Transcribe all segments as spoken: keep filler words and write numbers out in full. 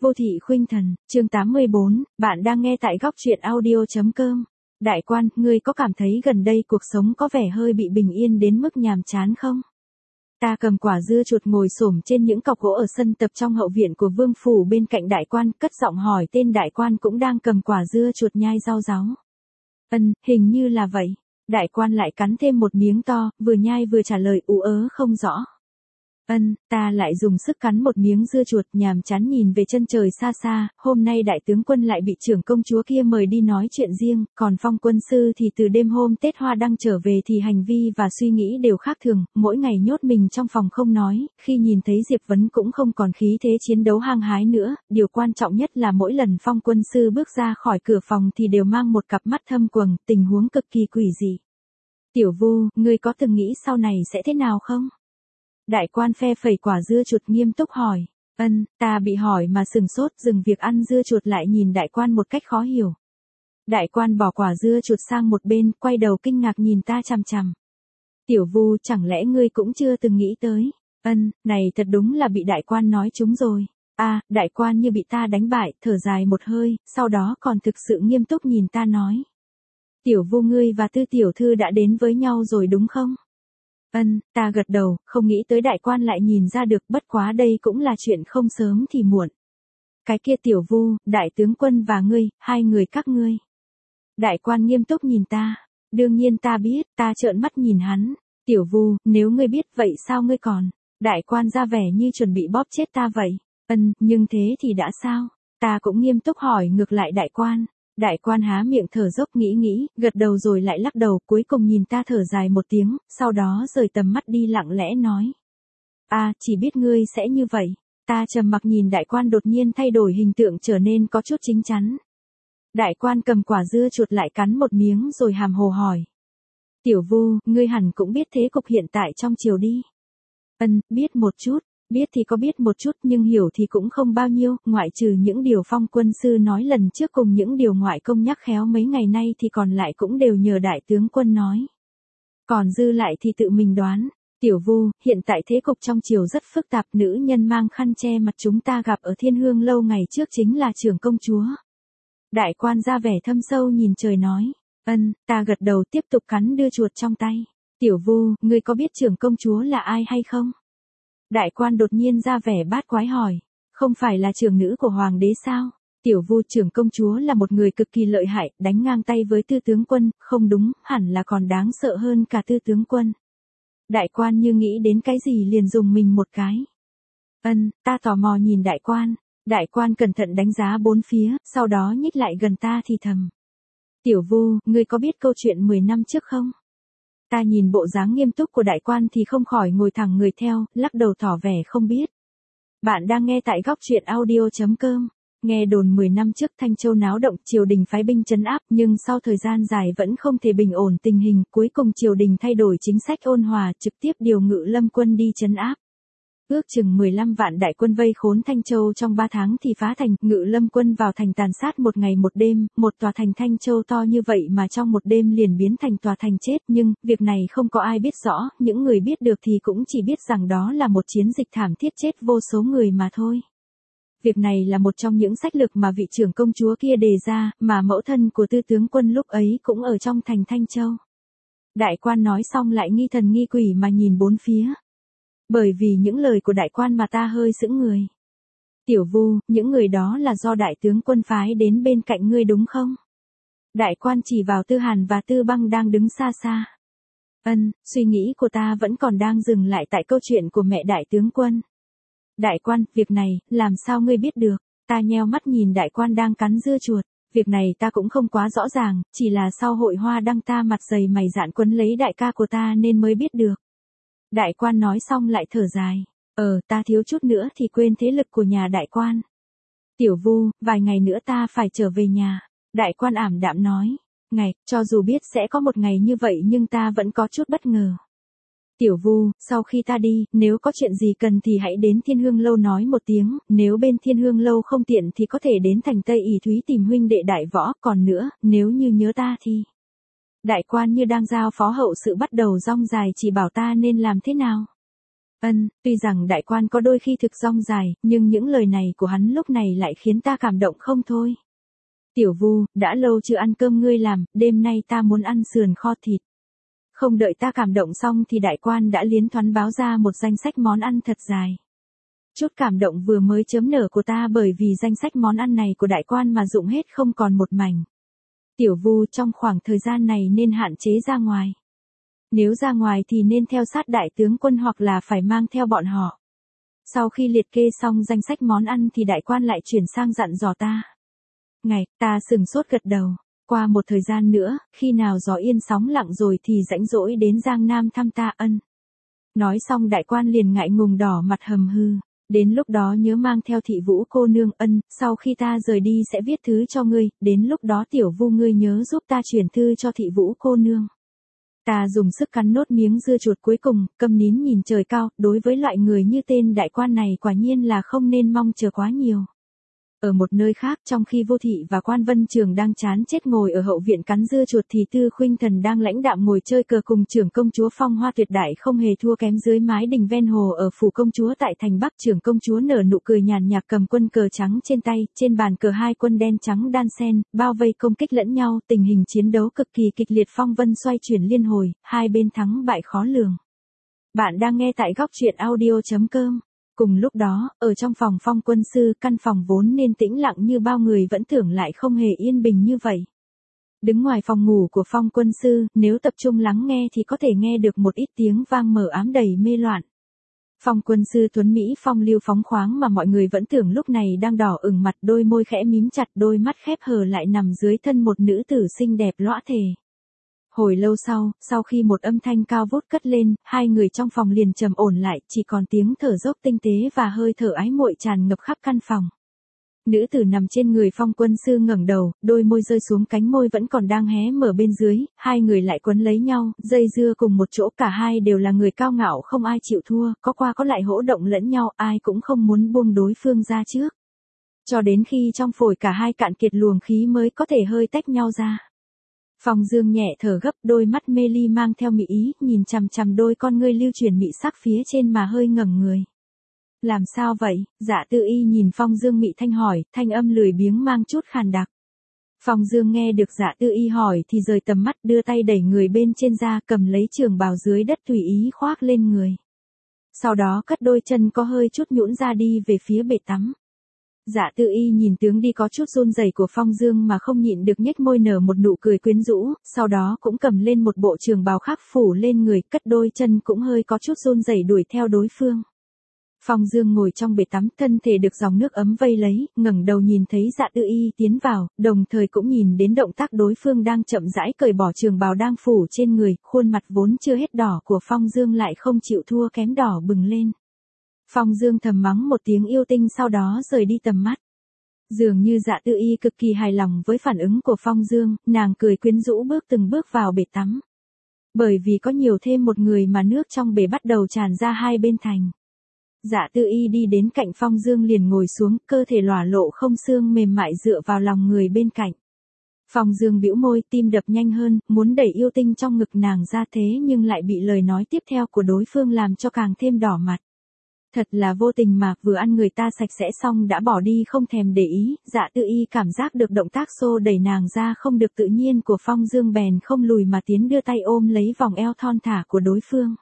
Vô thị khuynh thần, chương tám mươi bốn, bạn đang nghe tại góc truyện audio.com. Đại quan, ngươi có cảm thấy gần đây cuộc sống có vẻ hơi bị bình yên đến mức nhàm chán không? Ta cầm quả dưa chuột ngồi xổm trên những cọc gỗ ở sân tập trong hậu viện của vương phủ bên cạnh đại quan, cất giọng hỏi tên đại quan cũng đang cầm quả dưa chuột nhai rau ráu. Ừm, hình như là vậy. Đại quan lại cắn thêm một miếng to, vừa nhai vừa trả lời ú ớ không rõ. Ân, ta lại dùng sức cắn một miếng dưa chuột, nhàm chán nhìn về chân trời xa xa, hôm nay đại tướng quân lại bị trưởng công chúa kia mời đi nói chuyện riêng, còn Phong quân sư thì từ đêm hôm Tết Hoa Đăng trở về thì hành vi và suy nghĩ đều khác thường, mỗi ngày nhốt mình trong phòng không nói, khi nhìn thấy Diệp Vấn cũng không còn khí thế chiến đấu hăng hái nữa, điều quan trọng nhất là mỗi lần Phong quân sư bước ra khỏi cửa phòng thì đều mang một cặp mắt thâm quầng, tình huống cực kỳ quỷ dị. Tiểu Vu, ngươi có từng nghĩ sau này sẽ thế nào không? Đại quan phe phẩy quả dưa chuột nghiêm túc hỏi. Ân, ta bị hỏi mà sừng sốt, dừng việc ăn dưa chuột lại nhìn đại quan một cách khó hiểu. Đại quan bỏ quả dưa chuột sang một bên, quay đầu kinh ngạc nhìn ta chằm chằm. Tiểu Vu, chẳng lẽ ngươi cũng chưa từng nghĩ tới? Ân, này thật đúng là bị đại quan nói trúng rồi. A, à, đại quan như bị ta đánh bại, thở dài một hơi, sau đó còn thực sự nghiêm túc nhìn ta nói. Tiểu Vu, ngươi và Tư tiểu thư đã đến với nhau rồi đúng không? Ân, ta gật đầu, không nghĩ tới đại quan lại nhìn ra được, bất quá đây cũng là chuyện không sớm thì muộn. Cái kia Tiểu Vu, đại tướng quân và ngươi, hai người các ngươi. Đại quan nghiêm túc nhìn ta. Đương nhiên ta biết, ta trợn mắt nhìn hắn. Tiểu Vu, nếu ngươi biết vậy sao ngươi còn? Đại quan ra vẻ như chuẩn bị bóp chết ta vậy. Ân, nhưng thế thì đã sao? Ta cũng nghiêm túc hỏi ngược lại đại quan. Đại quan há miệng thở dốc nghĩ nghĩ, gật đầu rồi lại lắc đầu, cuối cùng nhìn ta thở dài một tiếng, sau đó rời tầm mắt đi lặng lẽ nói. À, chỉ biết ngươi sẽ như vậy. Ta trầm mặc nhìn đại quan đột nhiên thay đổi hình tượng trở nên có chút chín chắn. Đại quan cầm quả dưa chuột lại cắn một miếng rồi hàm hồ hỏi. Tiểu Vu, ngươi hẳn cũng biết thế cục hiện tại trong triều đi. Ân, biết một chút. Biết thì có biết một chút nhưng hiểu thì cũng không bao nhiêu, ngoại trừ những điều Phong quân sư nói lần trước cùng những điều ngoại công nhắc khéo mấy ngày nay thì còn lại cũng đều nhờ đại tướng quân nói. Còn dư lại thì tự mình đoán. Tiểu Vu, hiện tại thế cục trong triều rất phức tạp, nữ nhân mang khăn che mặt chúng ta gặp ở Thiên Hương lâu ngày trước chính là trưởng công chúa. Đại quan ra vẻ thâm sâu nhìn trời nói. Ân, ta gật đầu tiếp tục cắn đưa chuột trong tay. Tiểu Vu, ngươi có biết trưởng công chúa là ai hay không? Đại quan đột nhiên ra vẻ bát quái hỏi, không phải là trưởng nữ của hoàng đế sao? Tiểu Vu, trưởng công chúa là một người cực kỳ lợi hại, đánh ngang tay với tư tướng quân, không đúng, hẳn là còn đáng sợ hơn cả tư tướng quân. Đại quan như nghĩ đến cái gì liền dùng mình một cái. Ân, ta tò mò nhìn đại quan, đại quan cẩn thận đánh giá bốn phía, sau đó nhích lại gần ta thì thầm. Tiểu Vu, ngươi có biết câu chuyện mười năm trước không? Ta nhìn bộ dáng nghiêm túc của đại quan thì không khỏi ngồi thẳng người theo, lắc đầu tỏ vẻ không biết. Bạn đang nghe tại góc truyện audio.com. Nghe đồn mười năm trước Thanh Châu náo động, triều đình phái binh trấn áp, nhưng sau thời gian dài vẫn không thể bình ổn tình hình, cuối cùng triều đình thay đổi chính sách ôn hòa, trực tiếp điều Ngự Lâm quân đi trấn áp. Ước chừng mười lăm vạn đại quân vây khốn Thanh Châu trong ba tháng thì phá thành, Ngự Lâm quân vào thành tàn sát một ngày một đêm, một tòa thành Thanh Châu to như vậy mà trong một đêm liền biến thành tòa thành chết, nhưng, việc này không có ai biết rõ, những người biết được thì cũng chỉ biết rằng đó là một chiến dịch thảm thiết chết vô số người mà thôi. Việc này là một trong những sách lược mà vị trưởng công chúa kia đề ra, mà mẫu thân của tư tướng quân lúc ấy cũng ở trong thành Thanh Châu. Đại quan nói xong lại nghi thần nghi quỷ mà nhìn bốn phía. Bởi vì những lời của đại quan mà ta hơi sững người. Tiểu Vu, những người đó là do đại tướng quân phái đến bên cạnh ngươi đúng không? Đại quan chỉ vào Tư Hàn và Tư Băng đang đứng xa xa. Ân, suy nghĩ của ta vẫn còn đang dừng lại tại câu chuyện của mẹ đại tướng quân. Đại quan, việc này, làm sao ngươi biết được? Ta nheo mắt nhìn đại quan đang cắn dưa chuột. Việc này ta cũng không quá rõ ràng, chỉ là sau hội hoa đăng ta mặt dày mày dạn quấn lấy đại ca của ta nên mới biết được. Đại quan nói xong lại thở dài. Ờ, ta thiếu chút nữa thì quên thế lực của nhà đại quan. Tiểu Vu, vài ngày nữa ta phải trở về nhà. Đại quan ảm đạm nói. Ngày, cho dù biết sẽ có một ngày như vậy nhưng ta vẫn có chút bất ngờ. Tiểu Vu, sau khi ta đi, nếu có chuyện gì cần thì hãy đến Thiên Hương lâu nói một tiếng, nếu bên Thiên Hương lâu không tiện thì có thể đến thành Tây ỷ Thúy tìm huynh đệ đại võ, còn nữa, nếu như nhớ ta thì... Đại quan như đang giao phó hậu sự bắt đầu rong dài chỉ bảo ta nên làm thế nào. Ân, tuy rằng đại quan có đôi khi thực dong dài, nhưng những lời này của hắn lúc này lại khiến ta cảm động không thôi. Tiểu Vu, đã lâu chưa ăn cơm ngươi làm, đêm nay ta muốn ăn sườn kho thịt. Không đợi ta cảm động xong thì đại quan đã liến thoáng báo ra một danh sách món ăn thật dài. Chút cảm động vừa mới chớm nở của ta bởi vì danh sách món ăn này của đại quan mà dụng hết không còn một mảnh. Tiểu Vu, trong khoảng thời gian này nên hạn chế ra ngoài. Nếu ra ngoài thì nên theo sát đại tướng quân hoặc là phải mang theo bọn họ. Sau khi liệt kê xong danh sách món ăn thì đại quan lại chuyển sang dặn dò ta. Ngày, ta sừng sốt gật đầu. Qua một thời gian nữa, khi nào gió yên sóng lặng rồi thì rãnh rỗi đến Giang Nam thăm ta. Ân. Nói xong đại quan liền ngại ngùng đỏ mặt hầm hư. Đến lúc đó nhớ mang theo Thị Vũ cô nương. Ân, sau khi ta rời đi sẽ viết thư cho ngươi, đến lúc đó Tiểu Vu ngươi nhớ giúp ta chuyển thư cho Thị Vũ cô nương. Ta dùng sức cắn nốt miếng dưa chuột cuối cùng, câm nín nhìn trời cao, đối với loại người như tên đại quan này quả nhiên là không nên mong chờ quá nhiều. Ở một nơi khác, trong khi Vô Thị và Quan Vân Trường đang chán chết ngồi ở hậu viện cắn dưa chuột thì Tư Khuynh Thần đang lãnh đạm ngồi chơi cờ cùng trưởng công chúa Phong Hoa tuyệt đại không hề thua kém dưới mái đình ven hồ ở phủ công chúa tại thành Bắc. Trưởng công chúa nở nụ cười nhàn nhạt cầm quân cờ trắng trên tay, trên bàn cờ hai quân đen trắng đan xen, bao vây công kích lẫn nhau, tình hình chiến đấu cực kỳ kịch liệt, phong vân xoay chuyển liên hồi, hai bên thắng bại khó lường. Bạn đang nghe tại góc truyện audio chấm com. Cùng lúc đó, ở trong phòng Phong quân sư, căn phòng vốn nên tĩnh lặng như bao người vẫn tưởng lại không hề yên bình như vậy. Đứng ngoài phòng ngủ của Phong quân sư, nếu tập trung lắng nghe thì có thể nghe được một ít tiếng vang mờ ám đầy mê loạn. Phong quân sư tuấn Mỹ phong lưu phóng khoáng mà mọi người vẫn tưởng lúc này đang đỏ ửng mặt, đôi môi khẽ mím chặt, đôi mắt khép hờ lại nằm dưới thân một nữ tử xinh đẹp lõa thể. Hồi lâu sau, sau khi một âm thanh cao vút cất lên, hai người trong phòng liền trầm ổn lại, chỉ còn tiếng thở dốc tinh tế và hơi thở ái muội tràn ngập khắp căn phòng. Nữ tử nằm trên người Phong quân sư ngẩng đầu, đôi môi rơi xuống cánh môi vẫn còn đang hé mở bên dưới, hai người lại quấn lấy nhau, dây dưa cùng một chỗ, cả hai đều là người cao ngạo không ai chịu thua, có qua có lại hỗ động lẫn nhau, ai cũng không muốn buông đối phương ra trước. Cho đến khi trong phổi cả hai cạn kiệt luồng khí mới có thể hơi tách nhau ra. Phong Dương nhẹ thở gấp, đôi mắt mê ly mang theo mị ý, nhìn chằm chằm đôi con ngươi lưu chuyển mị sắc phía trên mà hơi ngẩng người. Làm sao vậy? Dạ Tư Y nhìn Phong Dương mị thanh hỏi, thanh âm lười biếng mang chút khàn đặc. Phong Dương nghe được Dạ Tư Y hỏi thì rời tầm mắt, đưa tay đẩy người bên trên ra, cầm lấy trường bào dưới đất tùy ý khoác lên người. Sau đó cất đôi chân có hơi chút nhũn ra đi về phía bể tắm. Dạ Tư Y nhìn tướng đi có chút run rẩy của Phong Dương mà không nhịn được nhếch môi nở một nụ cười quyến rũ, sau đó cũng cầm lên một bộ trường bào khác phủ lên người, cất đôi chân cũng hơi có chút run rẩy đuổi theo đối phương. Phong Dương ngồi trong bể tắm, thân thể được dòng nước ấm vây lấy, ngẩng đầu nhìn thấy Dạ Tư Y tiến vào, đồng thời cũng nhìn đến động tác đối phương đang chậm rãi cởi bỏ trường bào đang phủ trên người, khuôn mặt vốn chưa hết đỏ của Phong Dương lại không chịu thua kém đỏ bừng lên. Phong Dương thầm mắng một tiếng yêu tinh sau đó rời đi tầm mắt. Dường như Dạ Tư Y cực kỳ hài lòng với phản ứng của Phong Dương, nàng cười quyến rũ bước từng bước vào bể tắm. Bởi vì có nhiều thêm một người mà nước trong bể bắt đầu tràn ra hai bên thành. Dạ Tư Y đi đến cạnh Phong Dương liền ngồi xuống, cơ thể lòa lộ không xương mềm mại dựa vào lòng người bên cạnh. Phong Dương bĩu môi, tim đập nhanh hơn, muốn đẩy yêu tinh trong ngực nàng ra thế nhưng lại bị lời nói tiếp theo của đối phương làm cho càng thêm đỏ mặt. Thật là vô tình mà, vừa ăn người ta sạch sẽ xong đã bỏ đi không thèm để ý. Dạ Tư Y cảm giác được động tác xô đẩy nàng ra không được tự nhiên của Phong Dương bèn không lùi mà tiến đưa tay ôm lấy vòng eo thon thả của đối phương.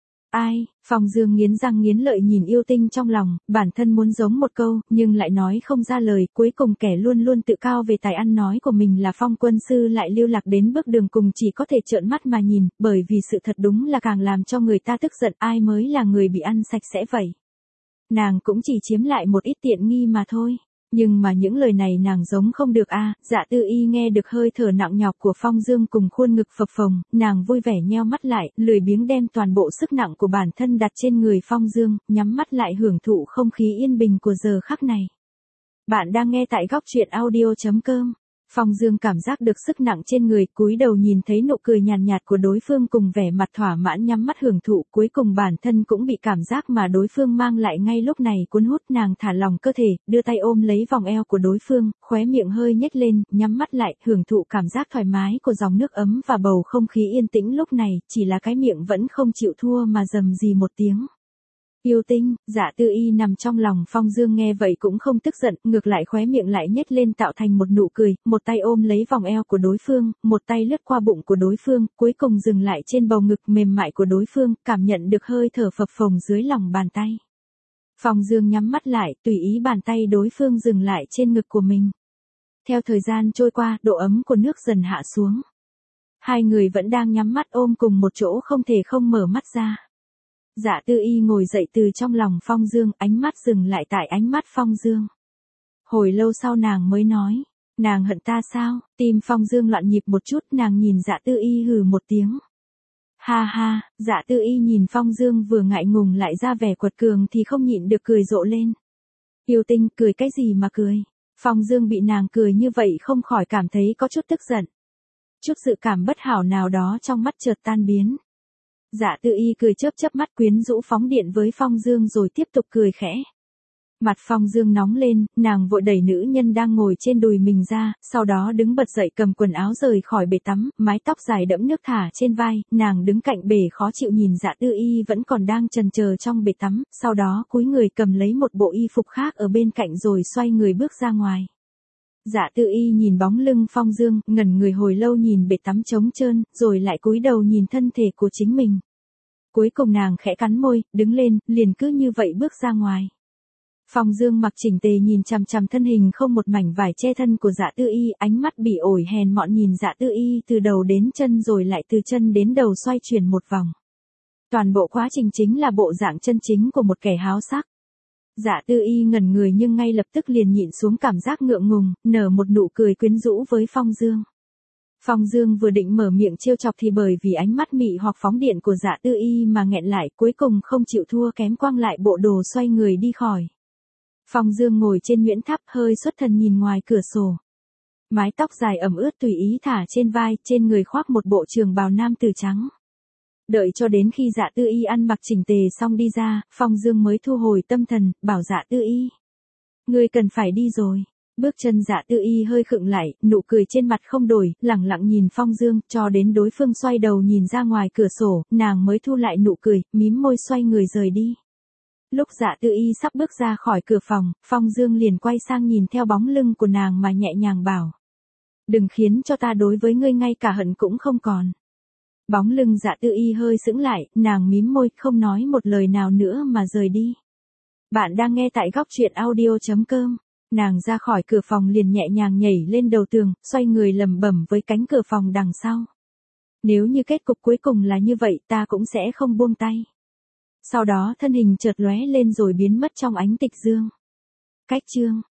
Ai? Phong Dương nghiến răng nghiến lợi nhìn yêu tinh trong lòng, bản thân muốn giống một câu, nhưng lại nói không ra lời, cuối cùng kẻ luôn luôn tự cao về tài ăn nói của mình là Phong quân sư lại lưu lạc đến bước đường cùng, chỉ có thể trợn mắt mà nhìn, bởi vì sự thật đúng là càng làm cho người ta tức giận, ai mới là người bị ăn sạch sẽ vậy. Nàng cũng chỉ chiếm lại một ít tiện nghi mà thôi. Nhưng mà những lời này nàng giống không được a. À. Dạ Tư Y nghe được hơi thở nặng nhọc của Phong Dương cùng khuôn ngực phập phồng, nàng vui vẻ nheo mắt lại, lười biếng đem toàn bộ sức nặng của bản thân đặt trên người Phong Dương, nhắm mắt lại hưởng thụ không khí yên bình của giờ khắc này. Bạn đang nghe tại góc truyện audio chấm com. Phong Dương cảm giác được sức nặng trên người, cúi đầu nhìn thấy nụ cười nhàn nhạt, nhạt của đối phương cùng vẻ mặt thỏa mãn nhắm mắt hưởng thụ, cuối cùng bản thân cũng bị cảm giác mà đối phương mang lại ngay lúc này cuốn hút, nàng thả lỏng cơ thể, đưa tay ôm lấy vòng eo của đối phương, khóe miệng hơi nhếch lên, nhắm mắt lại, hưởng thụ cảm giác thoải mái của dòng nước ấm và bầu không khí yên tĩnh lúc này, chỉ là cái miệng vẫn không chịu thua mà rầm rì một tiếng. Yêu tinh, Dạ Tư Y nằm trong lòng Phong Dương nghe vậy cũng không tức giận, ngược lại khóe miệng lại nhếch lên tạo thành một nụ cười, một tay ôm lấy vòng eo của đối phương, một tay lướt qua bụng của đối phương, cuối cùng dừng lại trên bầu ngực mềm mại của đối phương, cảm nhận được hơi thở phập phồng dưới lòng bàn tay. Phong Dương nhắm mắt lại, tùy ý bàn tay đối phương dừng lại trên ngực của mình. Theo thời gian trôi qua, độ ấm của nước dần hạ xuống. Hai người vẫn đang nhắm mắt ôm cùng một chỗ không thể không mở mắt ra. Dạ Tư Y ngồi dậy từ trong lòng Phong Dương, ánh mắt dừng lại tại ánh mắt Phong Dương. Hồi lâu sau nàng mới nói, nàng hận ta sao? Tim Phong Dương loạn nhịp một chút, nàng nhìn Dạ Tư Y hừ một tiếng. Ha ha, Dạ Tư Y nhìn Phong Dương vừa ngại ngùng lại ra vẻ quật cường thì không nhịn được cười rộ lên. Yêu tinh, cười cái gì mà cười? Phong Dương bị nàng cười như vậy không khỏi cảm thấy có chút tức giận. Chút dự cảm bất hảo nào đó trong mắt chợt tan biến. Dạ Tư Y cười chớp chớp mắt quyến rũ phóng điện với Phong Dương rồi tiếp tục cười khẽ. Mặt Phong Dương nóng lên, nàng vội đẩy nữ nhân đang ngồi trên đùi mình ra, sau đó đứng bật dậy cầm quần áo rời khỏi bể tắm, mái tóc dài đẫm nước thả trên vai, nàng đứng cạnh bể khó chịu nhìn Dạ Tư Y vẫn còn đang chần chờ trong bể tắm, sau đó cúi người cầm lấy một bộ y phục khác ở bên cạnh rồi xoay người bước ra ngoài. Dạ Tư Y nhìn bóng lưng Phong Dương, ngẩn người hồi lâu nhìn bể tắm trống trơn, rồi lại cúi đầu nhìn thân thể của chính mình. Cuối cùng nàng khẽ cắn môi, đứng lên, liền cứ như vậy bước ra ngoài. Phong Dương mặc chỉnh tề nhìn chằm chằm thân hình không một mảnh vải che thân của Dạ Tư Y, ánh mắt bỉ ổi hèn mọn nhìn Dạ Tư Y từ đầu đến chân rồi lại từ chân đến đầu xoay chuyển một vòng. Toàn bộ quá trình chính là bộ dạng chân chính của một kẻ háo sắc. Dạ Tư Y ngẩn người nhưng ngay lập tức liền nhịn xuống cảm giác ngượng ngùng, nở một nụ cười quyến rũ với Phong Dương. Phong Dương vừa định mở miệng trêu chọc thì bởi vì ánh mắt mị hoặc phóng điện của Dạ Tư Y mà nghẹn lại, cuối cùng không chịu thua kém quăng lại bộ đồ xoay người đi khỏi. Phong Dương ngồi trên nhuyễn tháp hơi xuất thần nhìn ngoài cửa sổ. Mái tóc dài ẩm ướt tùy ý thả trên vai, trên người khoác một bộ trường bào nam tử trắng. Đợi cho đến khi Dạ Tư Y ăn mặc chỉnh tề xong đi ra, Phong Dương mới thu hồi tâm thần, bảo Dạ Tư Y. Ngươi cần phải đi rồi. Bước chân Dạ Tư Y hơi khựng lại, nụ cười trên mặt không đổi, lẳng lặng nhìn Phong Dương, cho đến đối phương xoay đầu nhìn ra ngoài cửa sổ, nàng mới thu lại nụ cười, mím môi xoay người rời đi. Lúc Dạ Tư Y sắp bước ra khỏi cửa phòng, Phong Dương liền quay sang nhìn theo bóng lưng của nàng mà nhẹ nhàng bảo. Đừng khiến cho ta đối với ngươi ngay cả hận cũng không còn. Bóng lưng Dạ Tư Y hơi sững lại, nàng mím môi, không nói một lời nào nữa mà rời đi. Bạn đang nghe tại góc truyện audio chấm com. Nàng ra khỏi cửa phòng liền nhẹ nhàng nhảy lên đầu tường, xoay người lẩm bẩm với cánh cửa phòng đằng sau. Nếu như kết cục cuối cùng là như vậy ta cũng sẽ không buông tay. Sau đó thân hình chợt lóe lên rồi biến mất trong ánh tịch dương. Cách chương